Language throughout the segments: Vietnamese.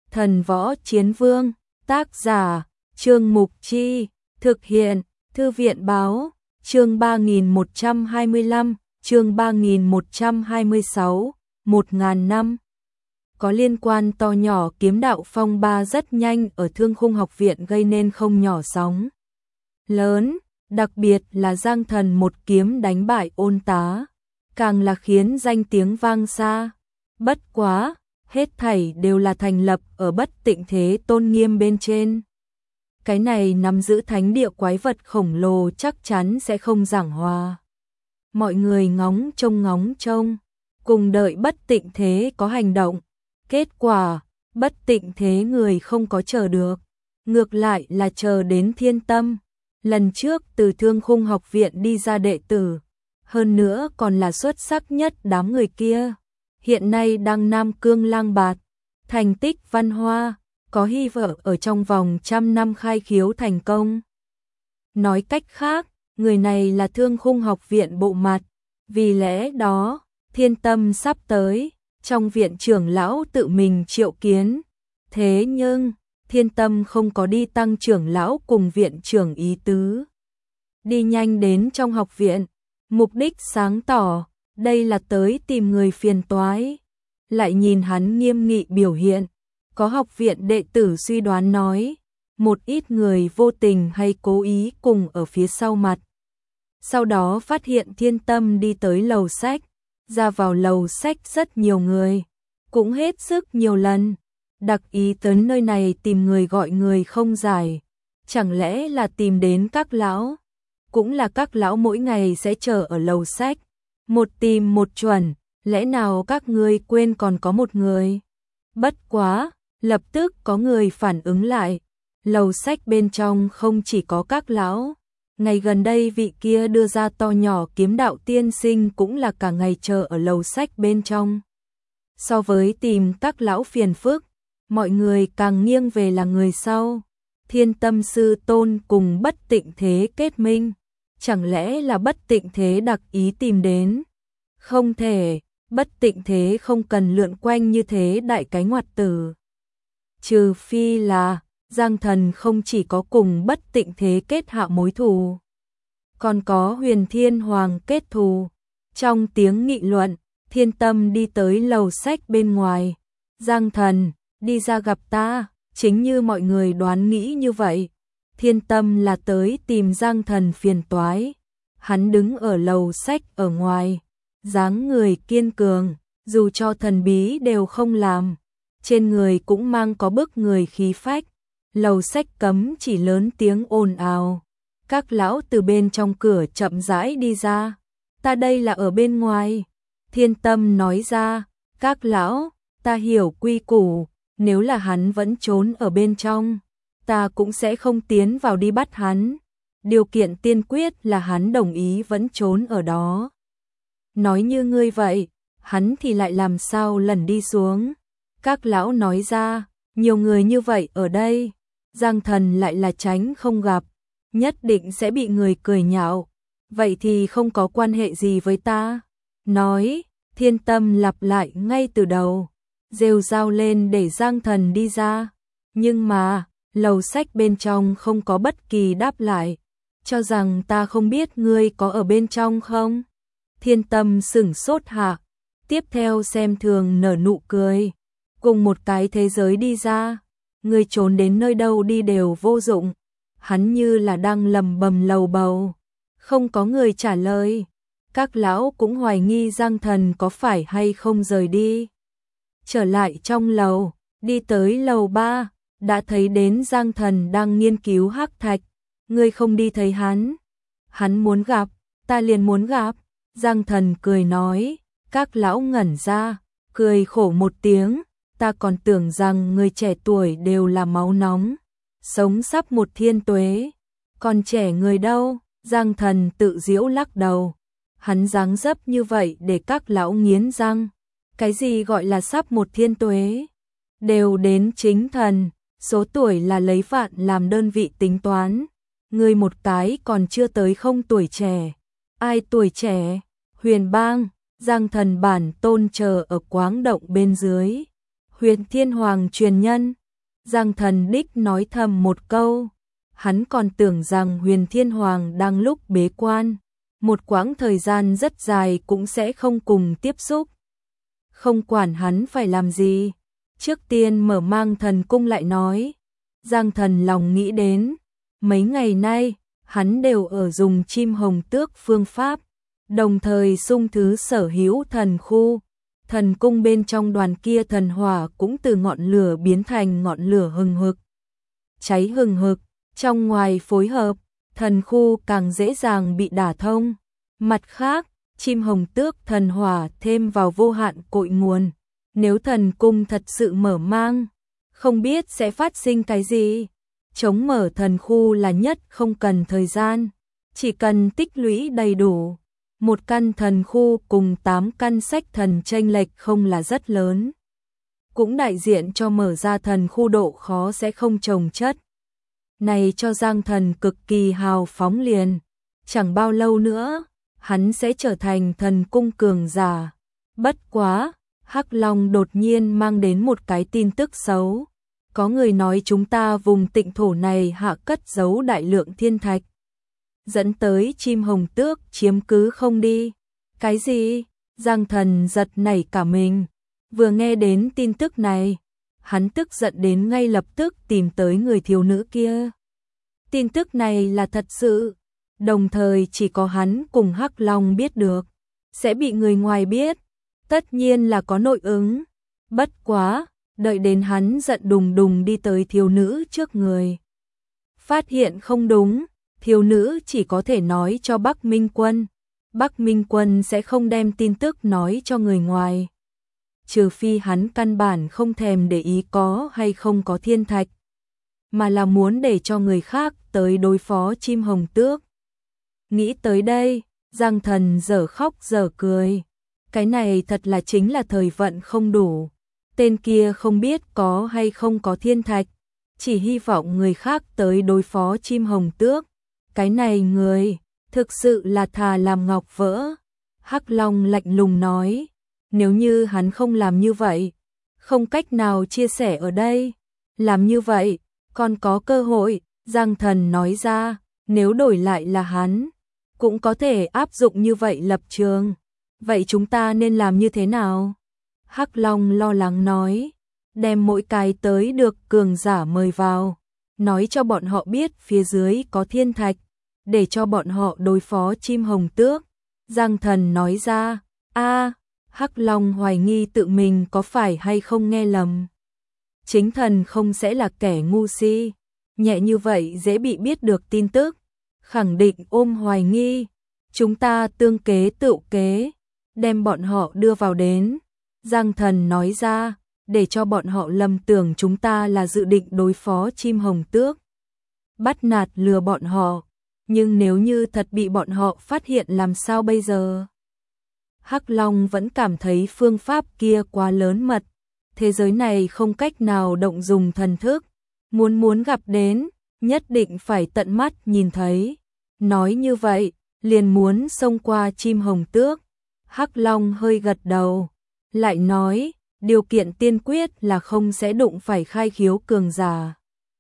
Thần Võ Chiến Vương, tác giả, Trương Mục Chi, thực hiện, Thư viện Báo, chương 3125, chương 3126, 1000 năm. Có liên quan to nhỏ kiếm đạo phong ba rất nhanh ở Thương Khung học viện gây nên không nhỏ sóng lớn, đặc biệt là Giang Thần một kiếm đánh bại Ôn Tá, càng là khiến danh tiếng vang xa. Bất quá, hết thảy đều là thành lập ở Bất Tịnh Thế tôn nghiêm bên trên. Cái này nắm giữ thánh địa quái vật khổng lồ chắc chắn sẽ không giảng hòa. Mọi người ngóng trông, cùng đợi Bất Tịnh Thế có hành động. Kết quả, Bất Tịnh Thế người không có chờ được, ngược lại là chờ đến Thiên Tâm. Lần trước từ Thương Khung học viện đi ra đệ tử, hơn nữa còn là xuất sắc nhất đám người kia. Hiện nay đang Nam Cương lang bạt, thành tích văn hoa, có hy vọng ở trong vòng 100 năm khai khiếu thành công. Nói cách khác, người này là Thương Khung học viện bộ mặt, vì lẽ đó, Thiên Tâm sắp tới, trong viện trưởng lão tự mình triệu kiến. Thế nhưng, Thiên Tâm không có đi tăng trưởng lão cùng viện trưởng ý tứ. Đi nhanh đến trong học viện, mục đích sáng tỏ, đây là tới tìm người phiền toái. Lại nhìn hắn nghiêm nghị biểu hiện, có học viện đệ tử suy đoán nói, một ít người vô tình hay cố ý cùng ở phía sau mặt. Sau đó phát hiện Thiên Tâm đi tới lầu sách, ra vào lầu sách rất nhiều người, cũng hết sức nhiều lần, đặc ý tới nơi này tìm người gọi người không giải, chẳng lẽ là tìm đến các lão, cũng là các lão mỗi ngày sẽ chờ ở lầu sách, một tìm một chuẩn, lẽ nào các ngươi quên còn có một người. Bất quá, lập tức có người phản ứng lại, lầu sách bên trong không chỉ có các lão, ngày gần đây vị kia đưa ra to nhỏ kiếm đạo tiên sinh cũng là cả ngày chờ ở lầu sách bên trong. So với tìm các lão phiền phức, mọi người càng nghiêng về là người sau. Thiên Tâm sư tôn cùng Bất Tịnh Thế kết minh, chẳng lẽ là Bất Tịnh Thế đặc ý tìm đến? Không thể, Bất Tịnh Thế không cần lượn quanh như thế đại cái ngoặt tử. Trừ phi là Giang Thần không chỉ có cùng Bất Tịnh Thế kết hạ mối thù, còn có Huyền Thiên Hoàng kết thù. Trong tiếng nghị luận, Thiên Tâm đi tới lầu sách bên ngoài. Giang Thần, đi ra gặp ta, chính như mọi người đoán nghĩ như vậy. Thiên Tâm là tới tìm Giang Thần phiền toái. Hắn đứng ở lầu sách ở ngoài, dáng người kiên cường, dù cho thần bí đều không làm. Trên người cũng mang có bức người khí phách. Lầu sách cấm chỉ lớn tiếng ồn ào. Các lão từ bên trong cửa chậm rãi đi ra. Ta đây là ở bên ngoài. Thiên Tâm nói ra, các lão, ta hiểu quy củ, nếu là hắn vẫn trốn ở bên trong, ta cũng sẽ không tiến vào đi bắt hắn. Điều kiện tiên quyết là hắn đồng ý vẫn trốn ở đó. Nói như ngươi vậy, hắn thì lại làm sao lần đi xuống. Các lão nói ra, nhiều người như vậy ở đây, Giang Thần lại là tránh không gặp, nhất định sẽ bị người cười nhạo. Vậy thì không có quan hệ gì với ta. Nói, Thiên Tâm lặp lại ngay từ đầu, rêu rao lên để Giang Thần đi ra. Nhưng mà, lầu sách bên trong không có bất kỳ đáp lại. Cho rằng ta không biết ngươi có ở bên trong không? Thiên Tâm sửng sốt hạ, tiếp theo xem thường nở nụ cười. Cùng một cái thế giới đi ra, ngươi trốn đến nơi đâu đi đều vô dụng. Hắn như là đang lầm bầm lầu bầu, không có người trả lời. Các lão cũng hoài nghi Giang Thần có phải hay không rời đi. Trở lại trong lầu, đi tới lầu 3, đã thấy đến Giang Thần đang nghiên cứu hắc thạch. Ngươi không đi thấy hắn? Hắn muốn gặp, ta liền muốn gặp. Giang Thần cười nói. Các lão ngẩn ra, cười khổ một tiếng. Ta còn tưởng rằng người trẻ tuổi đều là máu nóng, sống sắp 1000 tuế. Còn trẻ người đâu? Giang Thần tự giễu lắc đầu. Hắn dáng dấp như vậy để các lão nghiến răng. Cái gì gọi là sắp 1000 tuế? Đều đến chính thần, số tuổi là lấy vạn làm đơn vị tính toán. Người một cái còn chưa tới không tuổi trẻ. Ai tuổi trẻ? Huyền Bang, Giang Thần bản tôn chờ ở quáng động bên dưới. Huyền Thiên Hoàng truyền nhân, Giang Thần đích nói thầm một câu, hắn còn tưởng rằng Huyền Thiên Hoàng đang lúc bế quan, một quãng thời gian rất dài cũng sẽ không cùng tiếp xúc. Không quản hắn phải làm gì, trước tiên mở mang thần cung lại nói. Giang Thần lòng nghĩ đến, mấy ngày nay, hắn đều ở dùng chim hồng tước phương pháp, đồng thời xung thứ sở hữu thần khu. Thần cung bên trong đoàn kia thần hỏa cũng từ ngọn lửa biến thành ngọn lửa hừng hực. Cháy hừng hực, trong ngoài phối hợp, thần khu càng dễ dàng bị đả thông. Mặt khác, chim hồng tước thần hỏa thêm vào vô hạn cội nguồn. Nếu thần cung thật sự mở mang, không biết sẽ phát sinh cái gì. Chống mở thần khu là nhất không cần thời gian, chỉ cần tích lũy đầy đủ. Một căn thần khu cùng 8 căn sách thần chênh lệch không là rất lớn. Cũng đại diện cho mở ra thần khu độ khó sẽ không chồng chất. Này cho Giang Thần cực kỳ hào phóng liền. Chẳng bao lâu nữa, hắn sẽ trở thành thần cung cường giả. Bất quá, Hắc Long đột nhiên mang đến một cái tin tức xấu. Có người nói chúng ta vùng tịnh thổ này hạ cất giấu đại lượng thiên thạch, dẫn tới chim hồng tước chiếm cứ không đi. Cái gì? Giang Thần giật nảy cả mình. Vừa nghe đến tin tức này, hắn tức giận đến ngay lập tức tìm tới người thiếu nữ kia. Tin tức này là thật sự, đồng thời chỉ có hắn cùng Hắc Long biết được, sẽ bị người ngoài biết, tất nhiên là có nội ứng. Bất quá, đợi đến hắn giận đùng đùng đi tới thiếu nữ trước người, phát hiện không đúng, thiếu nữ chỉ có thể nói cho Bắc Minh Quân. Bắc Minh Quân sẽ không đem tin tức nói cho người ngoài, trừ phi hắn căn bản không thèm để ý có hay không có thiên thạch, mà là muốn để cho người khác tới đối phó chim hồng tước. Nghĩ tới đây, Giang Thần dở khóc dở cười. Cái này thật là chính là thời vận không đủ. Tên kia không biết có hay không có thiên thạch, chỉ hy vọng người khác tới đối phó chim hồng tước. Cái này người, thực sự là thà làm ngọc vỡ. Hắc Long lạnh lùng nói, nếu như hắn không làm như vậy, không cách nào chia sẻ ở đây. Làm như vậy, còn có cơ hội. Giang Thần nói ra, nếu đổi lại là hắn, cũng có thể áp dụng như vậy lập trường. Vậy chúng ta nên làm như thế nào? Hắc Long lo lắng nói, đem mỗi cái tới được cường giả mời vào, nói cho bọn họ biết phía dưới có thiên thạch, để cho bọn họ đối phó chim hồng tước. Giang Thần nói ra, Hắc Long hoài nghi tự mình có phải hay không nghe lầm. Chính thần không sẽ là kẻ ngu si, nhẹ như vậy dễ bị biết được tin tức, khẳng định ôm hoài nghi. Chúng ta tương kế tựu kế, đem bọn họ đưa vào đến. Giang Thần nói ra, để cho bọn họ lầm tưởng chúng ta là dự định đối phó chim hồng tước, bắt nạt lừa bọn họ. Nhưng nếu như thật bị bọn họ phát hiện làm sao bây giờ? Hắc Long vẫn cảm thấy phương pháp kia quá lớn mật. Thế giới này không cách nào động dùng thần thức. Muốn gặp đến, nhất định phải tận mắt nhìn thấy. Nói như vậy, liền muốn xông qua chim hồng tước. Hắc Long hơi gật đầu, lại nói, điều kiện tiên quyết là không sẽ đụng phải khai khiếu cường giả.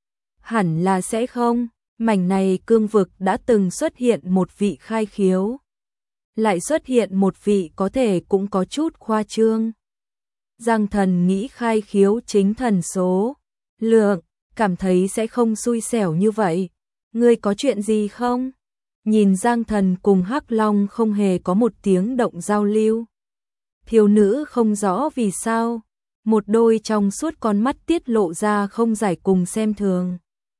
Hẳn là sẽ không, mảnh này cương vực đã từng xuất hiện một vị khai khiếu. Lại xuất hiện một vị có thể cũng có chút khoa trương. Giang Thần nghĩ khai khiếu chính thần số lượng, cảm thấy sẽ không xui xẻo như vậy. Ngươi có chuyện gì không? Nhìn Giang Thần cùng Hắc Long không hề có một tiếng động giao lưu. Thiếu nữ không rõ vì sao, một đôi trong suốt con mắt tiết lộ ra không giải cùng xem thường.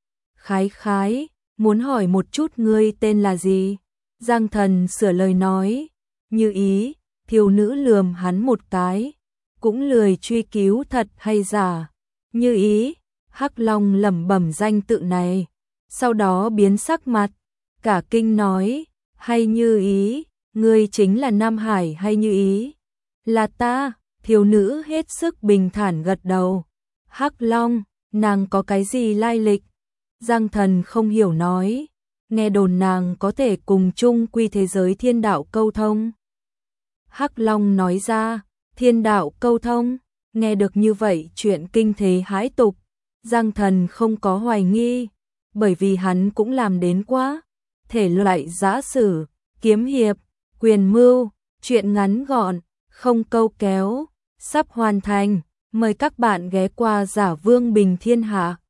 Khái, muốn hỏi một chút ngươi tên là gì? Giang Thần sửa lời nói, Như Ý. Thiếu nữ lườm hắn một cái, cũng lười truy cứu thật hay giả. Như Ý. Hắc Long lẩm bẩm danh tự này, sau đó biến sắc mặt, cả kinh nói, hay Như Ý, ngươi chính là Nam Hải hay Như Ý? Là ta. Thiếu nữ hết sức bình thản gật đầu. Hắc Long, nàng có cái gì lai lịch? Giang Thần không hiểu nói, nghe đồn nàng có thể cùng chung quy thế giới thiên đạo câu thông. Hắc Long nói ra, thiên đạo câu thông, nghe được như vậy chuyện kinh thế hãi tục. Giang Thần không có hoài nghi, bởi vì hắn cũng làm đến quá. Thể loại giã sử, kiếm hiệp, quyền mưu, truyện ngắn gọn, không câu kéo, sắp hoàn thành. Mời các bạn ghé qua Giả Vương Bình Thiên Hạ.